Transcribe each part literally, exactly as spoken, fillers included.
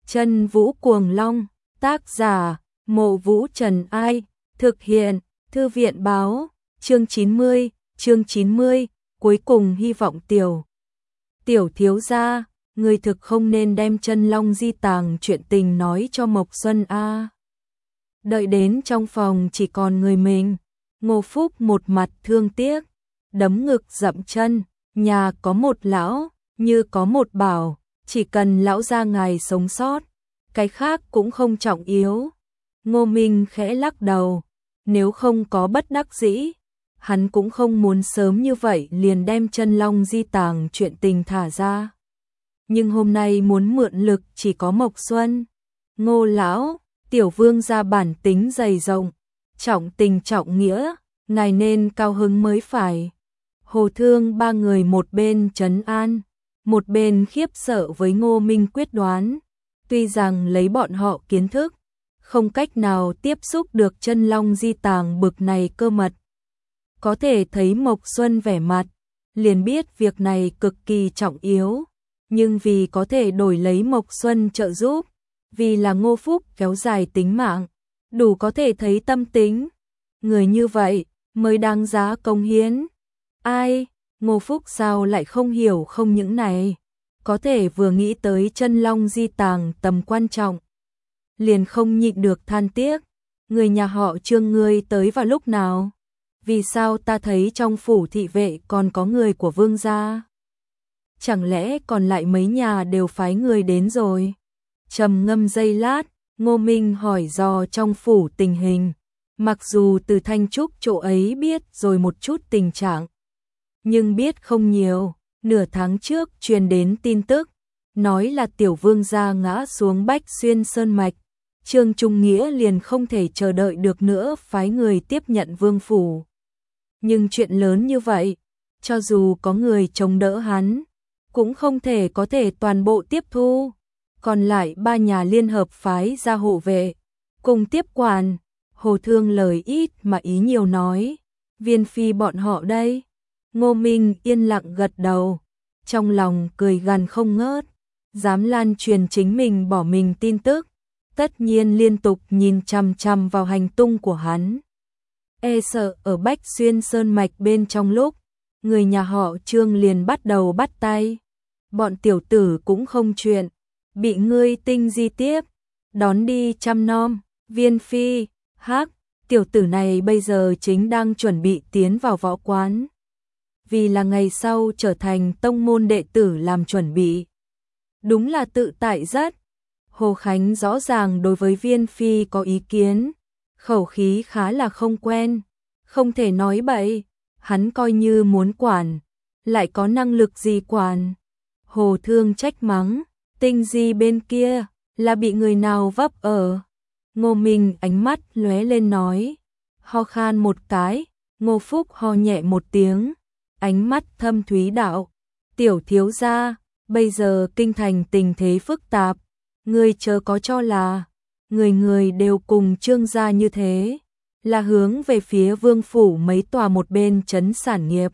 Chân Vũ Cuồng Long, tác giả, Mộ Vũ Trần Ai, thực hiện, Thư viện báo, chương chín mươi, chương chín mươi, cuối cùng hy vọng tiểu. Tiểu thiếu gia, người thực không nên đem Chân Long di tàng chuyện tình nói cho Mộc Xuân a. Đợi đến trong phòng chỉ còn người mình, Ngô Phúc một mặt thương tiếc, đấm ngực dậm chân, nhà có một lão, như có một bảo, chỉ cần lão gia ngài sống sót, cái khác cũng không trọng yếu. Ngô Minh khẽ lắc đầu, nếu không có bất đắc dĩ, hắn cũng không muốn sớm như vậy liền đem Chân Long di tàng chuyện tình thả ra. Nhưng hôm nay muốn mượn lực chỉ có Mộc Xuân. Ngô lão, tiểu vương gia bản tính dày rộng, trọng tình trọng nghĩa, ngài nên cao hứng mới phải. Hồ Thương ba người một bên trấn an, một bên khiếp sợ với Ngô Minh quyết đoán. Tuy rằng lấy bọn họ kiến thức, không cách nào tiếp xúc được Chân Long di tàng bực này cơ mật. Có thể thấy Mộc Xuân vẻ mặt, liền biết việc này cực kỳ trọng yếu. Nhưng vì có thể đổi lấy Mộc Xuân trợ giúp, vì là Ngô Phúc kéo dài tính mạng, đủ có thể thấy tâm tính. Người như vậy mới đáng giá công hiến. Ai, Ngô Phúc sao lại không hiểu không những này, có thể vừa nghĩ tới Chân Long di tàng tầm quan trọng, liền không nhịn được than tiếc, người nhà họ Trương ngươi tới vào lúc nào? Vì sao ta thấy trong phủ thị vệ còn có người của vương gia? Chẳng lẽ còn lại mấy nhà đều phái người đến rồi? Trầm ngâm giây lát, Ngô Minh hỏi dò trong phủ tình hình. Mặc dù từ Thanh Trúc chỗ ấy biết rồi một chút tình trạng, nhưng biết không nhiều. Nửa tháng trước truyền đến tin tức, nói là tiểu vương gia ngã xuống Bách Xuyên Sơn Mạch. Trương Trung Nghĩa liền không thể chờ đợi được nữa phái người tiếp nhận vương phủ. Nhưng chuyện lớn như vậy, cho dù có người chống đỡ hắn, cũng không thể có thể toàn bộ tiếp thu. Còn lại ba nhà liên hợp phái ra hộ vệ, cùng tiếp quản. Hồ Thương lời ít mà ý nhiều nói, Viên phi bọn họ đây. Ngô Minh yên lặng gật đầu, trong lòng cười gằn không ngớt, dám lan truyền chính mình bỏ mình tin tức, tất nhiên liên tục nhìn chằm chằm vào hành tung của hắn. E sợ ở Bách Xuyên Sơn Mạch bên trong lúc, người nhà họ Trương liền bắt đầu bắt tay. Bọn tiểu tử cũng không chuyện, bị ngươi tinh di tiếp, đón đi chăm nom. Viên phi, hắc, tiểu tử này bây giờ chính đang chuẩn bị tiến vào võ quán, vì là ngày sau trở thành tông môn đệ tử làm chuẩn bị. Đúng là tự tại rất. Hồ Khánh rõ ràng đối với Viên phi có ý kiến, khẩu khí khá là không quen, không thể nói bậy, hắn coi như muốn quản, lại có năng lực gì quản. Hồ Thương trách mắng, tinh di bên kia, là bị người nào vấp ở. Ngô Minh ánh mắt lóe lên nói, ho khan một cái. Ngô Phúc ho nhẹ một tiếng, ánh mắt thâm thúy đạo, tiểu thiếu gia, bây giờ kinh thành tình thế phức tạp, ngươi chớ có cho là người người đều cùng Trương gia như thế, là hướng về phía vương phủ mấy tòa một bên trấn sản nghiệp.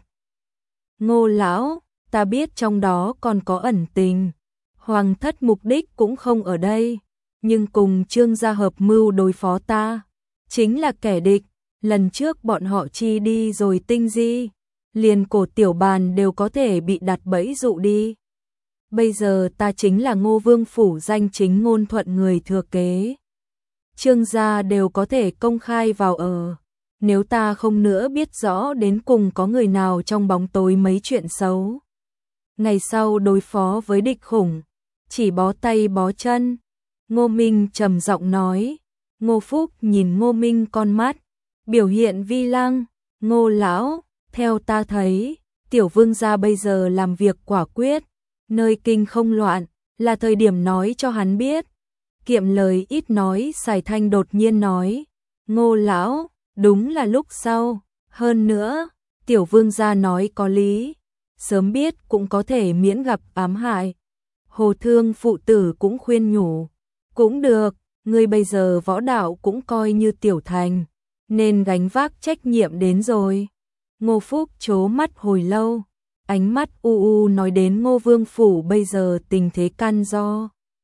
Ngô lão, ta biết trong đó còn có ẩn tình, hoàng thất mục đích cũng không ở đây, nhưng cùng Trương gia hợp mưu đối phó ta, chính là kẻ địch. Lần trước bọn họ chi đi rồi tinh di, liền cổ tiểu bàn đều có thể bị đặt bẫy dụ đi. Bây giờ ta chính là Ngô vương phủ danh chính ngôn thuận người thừa kế, Trương gia đều có thể công khai vào ở. Nếu ta không nữa biết rõ đến cùng có người nào trong bóng tối mấy chuyện xấu, ngày sau đối phó với địch khủng, chỉ bó tay bó chân. Ngô Minh trầm giọng nói. Ngô Phúc nhìn Ngô Minh con mắt, biểu hiện vi lăng. Ngô lão, theo ta thấy, tiểu vương gia bây giờ làm việc quả quyết, nơi kinh không loạn, là thời điểm nói cho hắn biết. Kiệm lời ít nói, Sài Thanh đột nhiên nói, Ngô lão, đúng là lúc sau, hơn nữa, tiểu vương gia nói có lý, sớm biết cũng có thể miễn gặp ám hại. Hồ Thương phụ tử cũng khuyên nhủ, cũng được, ngươi bây giờ võ đạo cũng coi như tiểu thành, nên gánh vác trách nhiệm đến rồi. Ngô Phúc trố mắt hồi lâu, ánh mắt u u nói đến Ngô vương phủ bây giờ tình thế can do.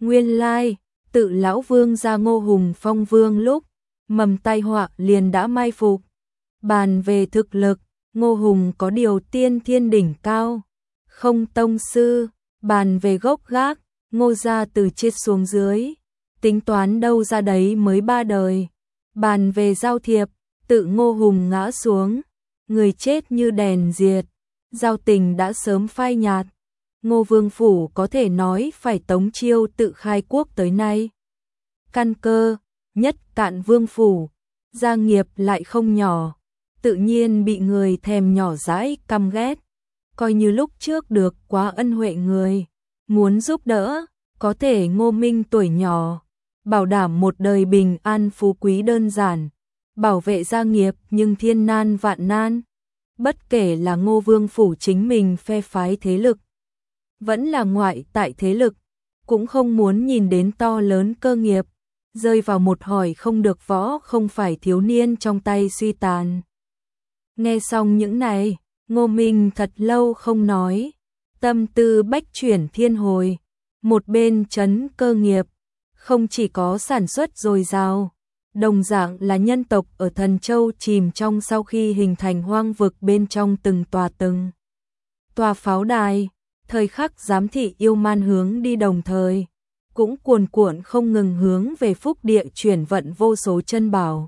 Nguyên lai, tự lão vương gia Ngô Hùng phong vương lúc, mầm tai họa liền đã mai phục. Bàn về thực lực, Ngô Hùng có điều tiên thiên đỉnh cao, không tông sư, bàn về gốc gác, Ngô gia từ trên xuống dưới, tính toán đâu ra đấy mới ba đời. Bàn về giao thiệp, tự Ngô Hùng ngã xuống, người chết như đèn diệt, giao tình đã sớm phai nhạt. Ngô Vương Phủ có thể nói phải Tống Chiêu tự khai quốc tới nay. Căn cơ, nhất Cạn Vương Phủ, gia nghiệp lại không nhỏ, tự nhiên bị người thèm nhỏ dãi căm ghét. Coi như lúc trước được quá ân huệ người, muốn giúp đỡ, có thể Ngô Minh tuổi nhỏ, bảo đảm một đời bình an phú quý đơn giản, bảo vệ gia nghiệp nhưng thiên nan vạn nan. Bất kể là Ngô Vương Phủ chính mình phe phái thế lực, vẫn là ngoại tại thế lực, cũng không muốn nhìn đến to lớn cơ nghiệp, rơi vào một hỏi không được võ không phải thiếu niên trong tay suy tàn. Nghe xong những này, Ngô Minh thật lâu không nói, tâm tư bách chuyển thiên hồi, một bên trấn cơ nghiệp, không chỉ có sản xuất dồi dào, đồng dạng là nhân tộc ở Thần Châu chìm trong sau khi hình thành hoang vực bên trong từng tòa từng tòa pháo đài, thời khắc giám thị yêu man hướng đi đồng thời, cũng cuồn cuộn không ngừng hướng về phúc địa chuyển vận vô số chân bảo.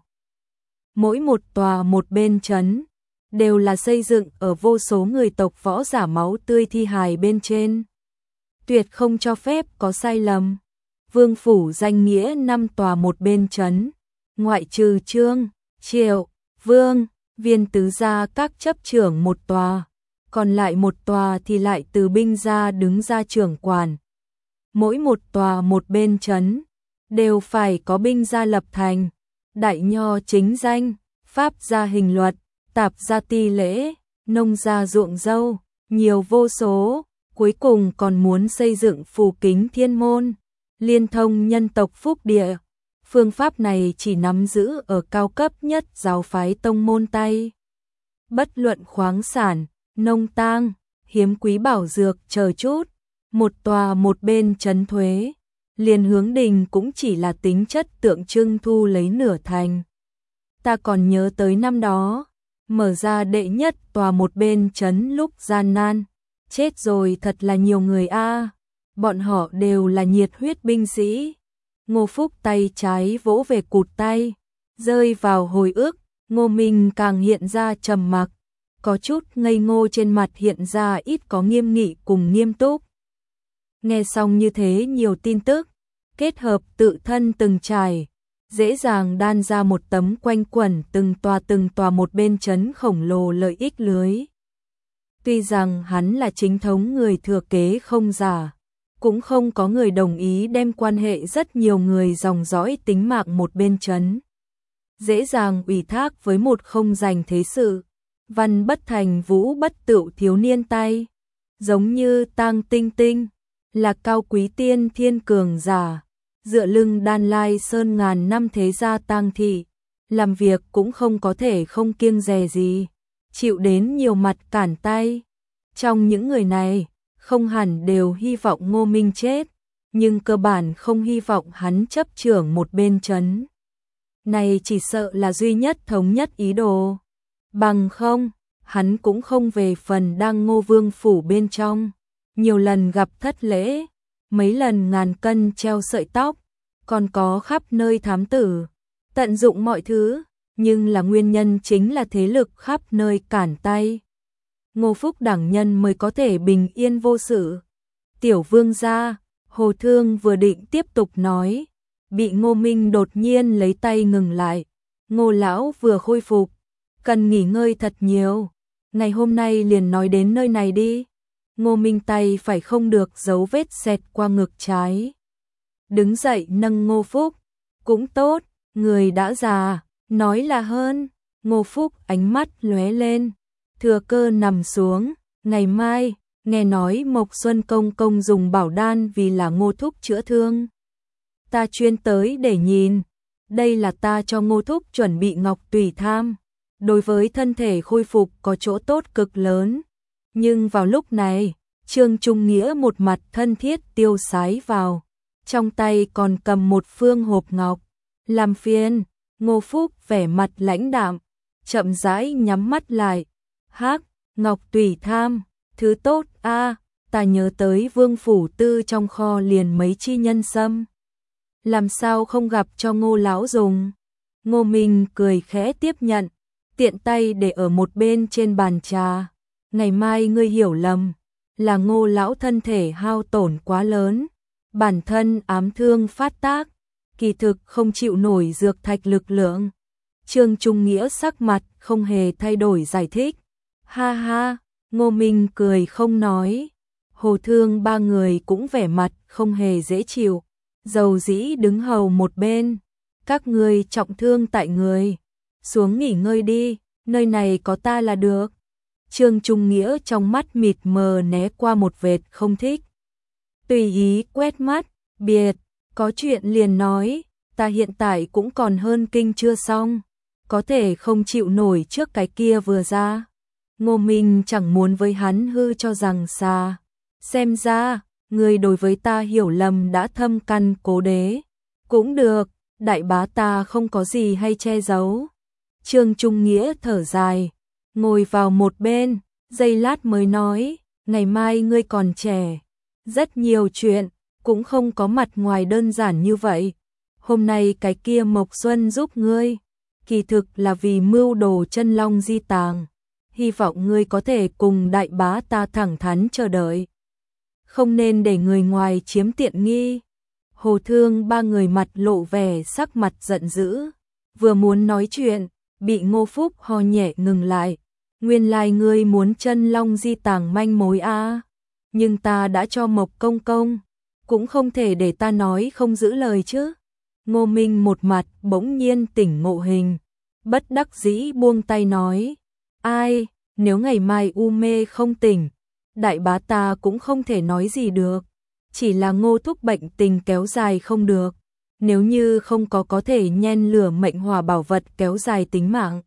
Mỗi một tòa một bên trấn, đều là xây dựng ở vô số người tộc võ giả máu tươi thi hài bên trên. Tuyệt không cho phép có sai lầm. Vương Phủ danh nghĩa năm tòa một bên trấn, ngoại trừ Trương, Triệu, Vương, Viên tứ gia các chấp trưởng một tòa, còn lại một tòa thì lại từ binh gia đứng ra trưởng quản. Mỗi một tòa một bên trấn, đều phải có binh gia lập thành, đại nho chính danh, pháp gia hình luật, tạp gia ti lễ, nông gia ruộng dâu, nhiều vô số, cuối cùng còn muốn xây dựng phù kính thiên môn, liên thông nhân tộc phúc địa. Phương pháp này chỉ nắm giữ ở cao cấp nhất giáo phái tông môn tay. Bất luận khoáng sản, nông tang, hiếm quý bảo dược chờ chút, một tòa một bên trấn thuế, liền hướng đình cũng chỉ là tính chất tượng trưng thu lấy nửa thành. Ta còn nhớ tới năm đó, mở ra đệ nhất tòa một bên trấn lúc gian nan, chết rồi thật là nhiều người a, bọn họ đều là nhiệt huyết binh sĩ. Ngô Phúc tay trái vỗ về cụt tay, rơi vào hồi ức, Ngô Minh càng hiện ra trầm mặc, có chút ngây ngô trên mặt hiện ra ít có nghiêm nghị cùng nghiêm túc. Nghe xong như thế nhiều tin tức, kết hợp tự thân từng trải, dễ dàng đan ra một tấm quanh quẩn từng tòa từng tòa một bên trấn khổng lồ lợi ích lưới. Tuy rằng hắn là chính thống người thừa kế không giả, cũng không có người đồng ý đem quan hệ rất nhiều người dòng dõi tính mạng một bên trấn. Dễ dàng ủy thác với một không dành thế sự, văn bất thành vũ bất tựu thiếu niên tay, giống như Tang Tinh Tinh, là cao quý tiên thiên cường giả, dựa lưng Đan Lai Sơn ngàn năm thế gia Tang thị, làm việc cũng không có thể không kiêng dè gì, chịu đến nhiều mặt cản tay. Trong những người này, không hẳn đều hy vọng Ngô Minh chết, nhưng cơ bản không hy vọng hắn chấp trưởng một bên trấn. Này chỉ sợ là duy nhất thống nhất ý đồ. Bằng không, hắn cũng không về phần đang Ngô Vương Phủ bên trong. Nhiều lần gặp thất lễ, mấy lần ngàn cân treo sợi tóc, còn có khắp nơi thám tử, tận dụng mọi thứ, nhưng là nguyên nhân chính là thế lực khắp nơi cản tay. Ngô Phúc đẳng nhân mới có thể bình yên vô sự. Tiểu vương gia, Hồ Thương vừa định tiếp tục nói, bị Ngô Minh đột nhiên lấy tay ngừng lại. Ngô lão vừa khôi phục, cần nghỉ ngơi thật nhiều, ngày hôm nay liền nói đến nơi này đi. Ngô Minh tay phải không được dấu vết xẹt qua ngực trái. Đứng dậy nâng Ngô Phúc, cũng tốt, người đã già, nói là hơn. Ngô Phúc ánh mắt lóe lên, thừa cơ nằm xuống, ngày mai, nghe nói Mộc Xuân Công Công dùng bảo đan vì là Ngô Thúc chữa thương. Ta chuyên tới để nhìn, đây là ta cho Ngô Thúc chuẩn bị ngọc tùy tham, đối với thân thể khôi phục có chỗ tốt cực lớn. Nhưng vào lúc này, Trương Trung Nghĩa một mặt thân thiết tiêu sái vào trong tay còn cầm một phương hộp ngọc. Làm phiền, Ngô Phúc vẻ mặt lãnh đạm, chậm rãi nhắm mắt lại. Hắc, ngọc tùy tham, thứ tốt a, ta nhớ tới Vương phủ tư trong kho liền mấy chi nhân sâm. Làm sao không gặp cho Ngô lão dùng? Ngô Minh cười khẽ tiếp nhận, tiện tay để ở một bên trên bàn trà. Ngày mai ngươi hiểu lầm, là Ngô lão thân thể hao tổn quá lớn, bản thân ám thương phát tác, kỳ thực không chịu nổi dược thạch lực lượng. Trương Trung Nghĩa sắc mặt không hề thay đổi giải thích. Ha ha, Ngô Minh cười không nói. Hồ Thương ba người cũng vẻ mặt không hề dễ chịu, dầu dĩ đứng hầu một bên. Các ngươi trọng thương tại người, xuống nghỉ ngơi đi, nơi này có ta là được. Trương Trung Nghĩa trong mắt mịt mờ né qua một vệt không thích. Tùy ý quét mắt, biệt, có chuyện liền nói, ta hiện tại cũng còn hơn kinh chưa xong, có thể không chịu nổi trước cái kia vừa ra. Ngô Minh chẳng muốn với hắn hư cho rằng xa. Xem ra, người đối với ta hiểu lầm đã thâm căn cố đế. Cũng được, đại bá ta không có gì hay che giấu. Trương Trung Nghĩa thở dài, ngồi vào một bên, giây lát mới nói, ngày mai ngươi còn trẻ. Rất nhiều chuyện, cũng không có mặt ngoài đơn giản như vậy. Hôm nay cái kia Mộc Xuân giúp ngươi, kỳ thực là vì mưu đồ chân long di tàng. Hy vọng ngươi có thể cùng đại bá ta thẳng thắn chờ đợi. Không nên để người ngoài chiếm tiện nghi. Hồ Thương ba người mặt lộ vẻ sắc mặt giận dữ. Vừa muốn nói chuyện, bị Ngô Phúc ho nhẹ ngừng lại. Nguyên lai ngươi muốn chân long di tàng manh mối a, à. Nhưng ta đã cho Mộc công công, cũng không thể để ta nói không giữ lời chứ. Ngô Minh một mặt bỗng nhiên tỉnh ngộ hình, bất đắc dĩ buông tay nói. Ai, nếu ngày mai u mê không tỉnh, đại bá ta cũng không thể nói gì được. Chỉ là Ngô thúc bệnh tình kéo dài không được. Nếu như không có có thể nhen lửa mệnh hỏa bảo vật kéo dài tính mạng,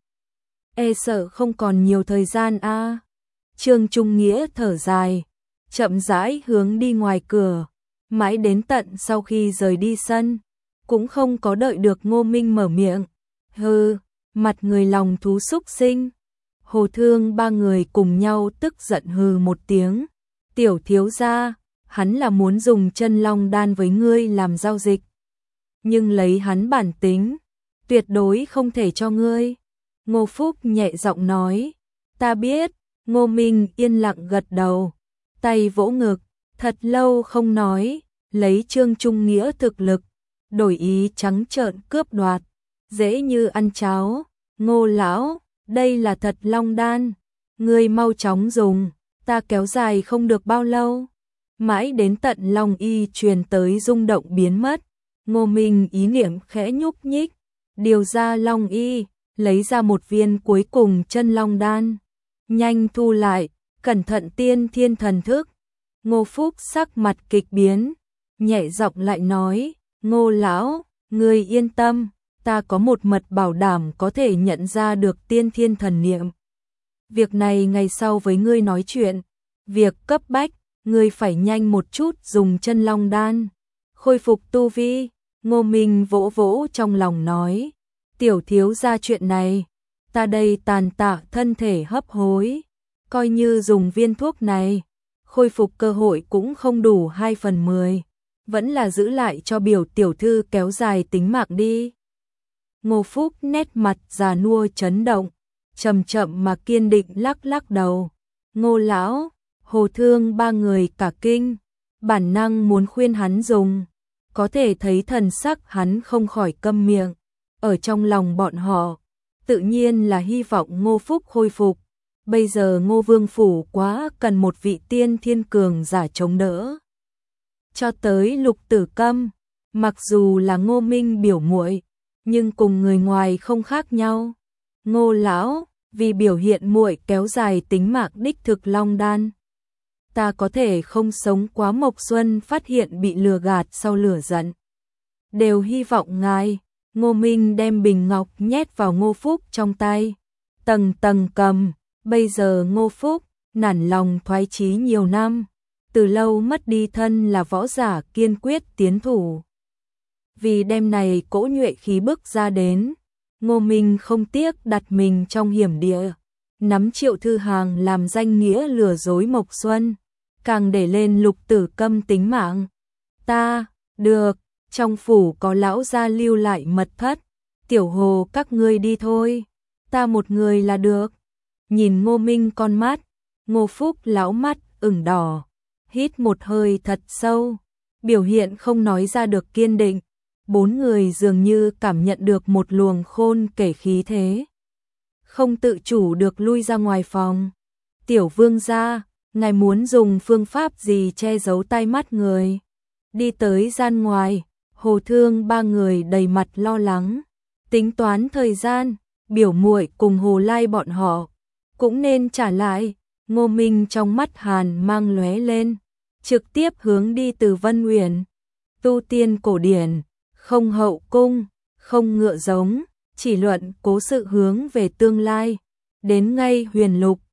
e sợ không còn nhiều thời gian a. À. Trương Trung Nghĩa thở dài, chậm rãi hướng đi ngoài cửa, mãi đến tận sau khi rời đi sân, cũng không có đợi được Ngô Minh mở miệng. Hừ, mặt người lòng thú xúc sinh. Hồ Thương ba người cùng nhau tức giận hừ một tiếng. Tiểu thiếu gia, hắn là muốn dùng chân long đan với ngươi làm giao dịch. Nhưng lấy hắn bản tính, tuyệt đối không thể cho ngươi. Ngô Phúc nhẹ giọng nói. Ta biết. Ngô Minh yên lặng gật đầu, tay vỗ ngực, thật lâu không nói, lấy Trương Trung Nghĩa thực lực, đổi ý trắng trợn cướp đoạt, dễ như ăn cháo. Ngô lão, đây là thật long đan, ngươi mau chóng dùng, ta kéo dài không được bao lâu. Mãi đến tận long y truyền tới rung động biến mất, Ngô Minh ý niệm khẽ nhúc nhích, điều ra long y, lấy ra một viên cuối cùng chân long đan, nhanh thu lại, cẩn thận tiên thiên thần thức. Ngô Phúc sắc mặt kịch biến, nhẹ giọng lại nói, Ngô lão, ngươi yên tâm, ta có một mật bảo đảm có thể nhận ra được tiên thiên thần niệm. Việc này ngày sau với ngươi nói chuyện, việc cấp bách, ngươi phải nhanh một chút dùng chân long đan, khôi phục tu vi. Ngô Minh vỗ vỗ trong lòng nói, tiểu thiếu gia chuyện này, ta đây tàn tạ thân thể hấp hối, coi như dùng viên thuốc này, khôi phục cơ hội cũng không đủ hai phần mười, vẫn là giữ lại cho biểu tiểu thư kéo dài tính mạng đi. Ngô Phúc nét mặt già nua chấn động, chậm chậm mà kiên định lắc lắc đầu. Ngô lão, Hồ Thương ba người cả kinh, bản năng muốn khuyên hắn dùng, có thể thấy thần sắc hắn không khỏi câm miệng. Ở trong lòng bọn họ, tự nhiên là hy vọng Ngô Phúc khôi phục. Bây giờ Ngô Vương phủ quá cần một vị tiên thiên cường giả chống đỡ. Cho tới Lục Tử Câm, mặc dù là Ngô Minh biểu muội, nhưng cùng người ngoài không khác nhau. Ngô lão, vì biểu hiện muội kéo dài tính mạng đích thực long đan, ta có thể không sống quá Mộc Xuân phát hiện bị lừa gạt sau lửa giận. Đều hy vọng ngài. Ngô Minh đem bình ngọc nhét vào Ngô Phúc trong tay, tầng tầng cầm. Bây giờ Ngô Phúc nản lòng thoái chí nhiều năm, từ lâu mất đi thân là võ giả kiên quyết tiến thủ. Vì đêm này cỗ nhuệ khí bức ra đến, Ngô Minh không tiếc đặt mình trong hiểm địa, nắm Triệu Thư Hàng làm danh nghĩa lừa dối Mộc Xuân, càng để lên Lục Tử Câm tính mạng. Ta, được, trong phủ có lão gia lưu lại mật thất, Tiểu Hồ các ngươi đi thôi, ta một người là được. Nhìn Ngô Minh con mắt, Ngô Phúc lão mắt ửng đỏ, hít một hơi thật sâu, biểu hiện không nói ra được kiên định. Bốn người dường như cảm nhận được một luồng khôn kể khí thế, không tự chủ được lui ra ngoài phòng. Tiểu vương gia, ngài muốn dùng phương pháp gì che giấu tai mắt người? Đi tới gian ngoài, Hồ Thương ba người đầy mặt lo lắng, tính toán thời gian, biểu muội cùng Hồ Lai bọn họ cũng nên trả lại. Ngô Minh trong mắt hàn mang lóe lên, trực tiếp hướng đi từ Vân Uyển. Tu tiên cổ điển, không hậu cung, không ngựa giống, chỉ luận cố sự hướng về tương lai. Đến ngay Huyền Lục,